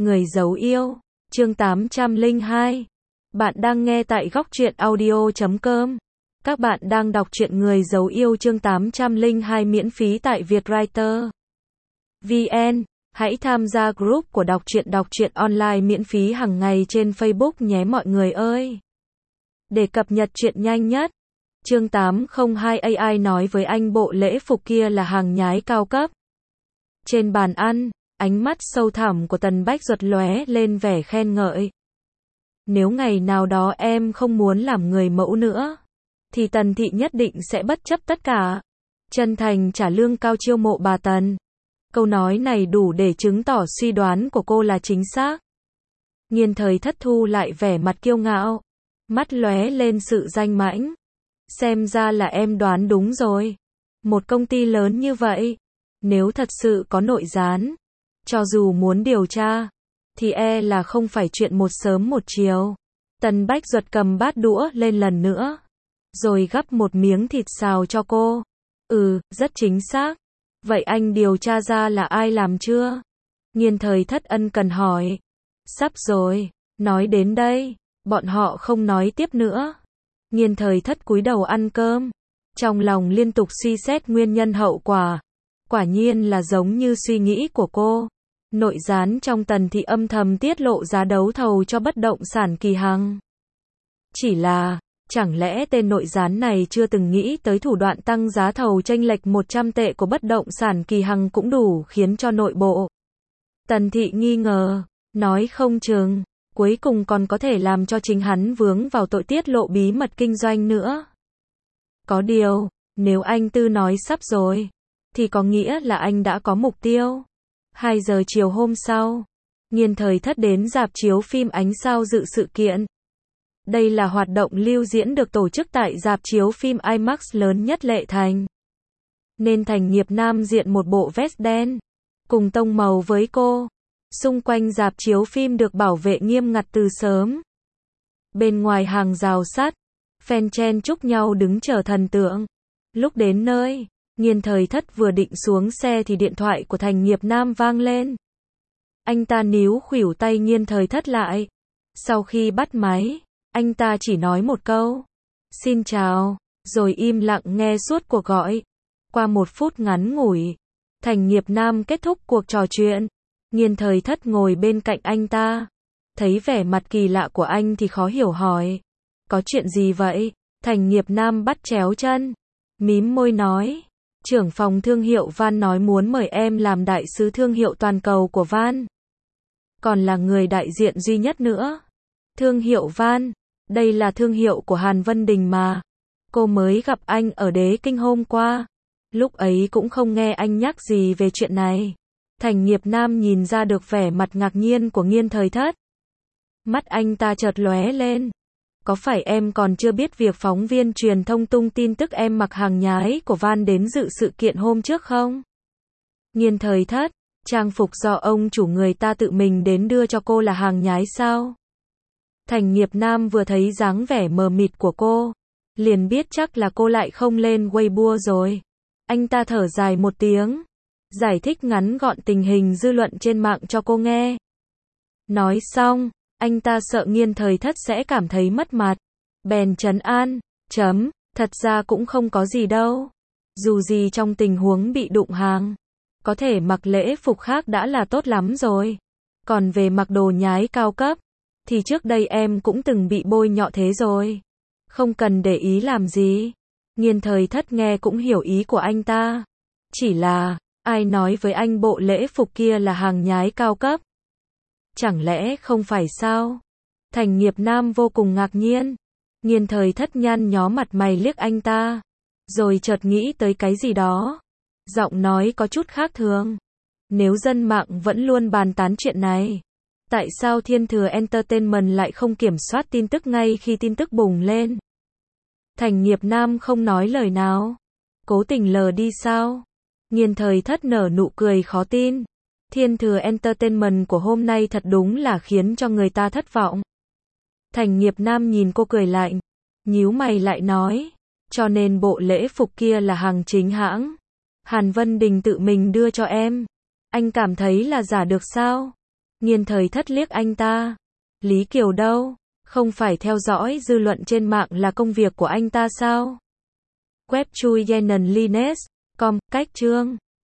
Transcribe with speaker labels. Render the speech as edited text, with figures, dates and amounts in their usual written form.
Speaker 1: Người giấu yêu, chương 802. Bạn đang nghe tại góc truyện audio.com. Các bạn đang đọc truyện Người giấu yêu chương 802 miễn phí tại Vietwriter VN. Hãy tham gia group của đọc truyện online miễn phí hàng ngày trên Facebook nhé mọi người ơi. Để cập nhật truyện nhanh nhất. Chương 802 AI nói với anh bộ lễ phục kia là hàng nhái cao cấp. Trên bàn ăn, ánh mắt sâu thẳm của Tần Bách Duật lóe lên vẻ khen ngợi. Nếu ngày nào đó em không muốn làm người mẫu nữa, thì Tần Thị nhất định sẽ bất chấp tất cả, chân thành trả lương cao chiêu mộ bà Tần. Câu nói này đủ để chứng tỏ suy đoán của cô là chính xác. Nghiên Thời Thất thu lại vẻ mặt kiêu ngạo, mắt lóe lên sự danh mãnh. Xem ra là em đoán đúng rồi. Một công ty lớn như vậy, nếu thật sự có nội gián, cho dù muốn điều tra, thì là không phải chuyện một sớm một chiều. Tần Bách Duật cầm bát đũa lên lần nữa, rồi gắp một miếng thịt xào cho cô. Rất chính xác. Vậy anh điều tra ra là ai làm chưa? Nghiên Thời Thất ân cần hỏi. Sắp rồi. Nói đến đây, bọn họ không nói tiếp nữa. Nghiên Thời Thất cúi đầu ăn cơm, trong lòng liên tục suy xét nguyên nhân hậu quả. Quả nhiên là giống như suy nghĩ của cô. Nội gián trong Tần Thị âm thầm tiết lộ giá đấu thầu cho bất động sản Kỳ Hằng. Chỉ là, chẳng lẽ tên nội gián này chưa từng nghĩ tới thủ đoạn tăng giá thầu chênh lệch 100 tệ của bất động sản Kỳ Hằng cũng đủ khiến cho nội bộ Tần Thị nghi ngờ, nói không chừng, cuối cùng còn có thể làm cho chính hắn vướng vào tội tiết lộ bí mật kinh doanh nữa. Có điều, nếu anh Tư nói sắp rồi, thì có nghĩa là anh đã có mục tiêu. 2 giờ chiều hôm sau, Nghiên Thời Thất đến rạp chiếu phim Ánh Sao dự sự kiện. Đây là hoạt động lưu diễn được tổ chức tại rạp chiếu phim IMAX lớn nhất Lệ Thành. Nên Thành Nghiệp Nam diện một bộ vest đen, cùng tông màu với cô. Xung quanh rạp chiếu phim được bảo vệ nghiêm ngặt từ sớm. Bên ngoài hàng rào sắt, fan chen chúc nhau đứng chờ thần tượng. Lúc đến nơi, Nghiên Thời Thất vừa định xuống xe thì điện thoại của Thành Nghiệp Nam vang lên. Anh ta níu khuỷu tay Nghiên Thời Thất lại. Sau khi bắt máy, anh ta chỉ nói một câu, xin chào, rồi im lặng nghe suốt cuộc gọi. Qua 1 phút ngắn ngủi, Thành Nghiệp Nam kết thúc cuộc trò chuyện. Nghiên Thời Thất ngồi bên cạnh anh ta, thấy vẻ mặt kỳ lạ của anh thì khó hiểu hỏi, có chuyện gì vậy? Thành Nghiệp Nam bắt chéo chân, mím môi nói, trưởng phòng thương hiệu Van nói muốn mời em làm đại sứ thương hiệu toàn cầu của Van. Còn là người đại diện duy nhất nữa. Thương hiệu Van, đây là thương hiệu của Hàn Vân Đình mà. Cô mới gặp anh ở Đế Kinh hôm qua. Lúc ấy cũng không nghe anh nhắc gì về chuyện này. Thành Nghiệp Nam nhìn ra được vẻ mặt ngạc nhiên của Nghiên Thời Thất. Mắt anh ta chợt lóe lên. Có phải em còn chưa biết việc phóng viên truyền thông tung tin tức em mặc hàng nhái của Van đến dự sự kiện hôm trước không? Nghiên Thời Thất, trang phục do ông chủ người ta tự mình đến đưa cho cô là hàng nhái sao? Thành Nghiệp Nam vừa thấy dáng vẻ mờ mịt của cô, liền biết chắc là cô lại không lên Weibo rồi. Anh ta thở dài một tiếng, giải thích ngắn gọn tình hình dư luận trên mạng cho cô nghe. Nói xong, anh ta sợ Nghiên Thời Thất sẽ cảm thấy mất mặt, bèn trấn an, thật ra cũng không có gì đâu. Dù gì trong tình huống bị đụng hàng, có thể mặc lễ phục khác đã là tốt lắm rồi. Còn về mặc đồ nhái cao cấp, thì trước đây em cũng từng bị bôi nhọ thế rồi. Không cần để ý làm gì. Nghiên Thời Thất nghe cũng hiểu ý của anh ta. Chỉ là, ai nói với anh bộ lễ phục kia là hàng nhái cao cấp? Chẳng lẽ không phải sao? Thành Nghiệp Nam vô cùng ngạc nhiên. Nghiên Thời Thất nhăn nhó mặt mày liếc anh ta, rồi chợt nghĩ tới cái gì đó. Giọng nói có chút khác thường. Nếu dân mạng vẫn luôn bàn tán chuyện này, tại sao Thiên Thừa Entertainment lại không kiểm soát tin tức ngay khi tin tức bùng lên? Thành Nghiệp Nam không nói lời nào. Cố tình lờ đi sao? Nghiên Thời Thất nở nụ cười khó tin. Thiên Thừa Entertainment của hôm nay thật đúng là khiến cho người ta thất vọng. Thành Nghiệp Nam nhìn cô cười lạnh, nhíu mày lại nói, cho nên bộ lễ phục kia là hàng chính hãng. Hàn Vân Đình tự mình đưa cho em. Anh cảm thấy là giả được sao? Nghiên thời thất liếc anh ta. Lý Kiều đâu? Không phải theo dõi dư luận trên mạng là công việc của anh ta sao? Web chui Yenon Lines. Com, cách chương.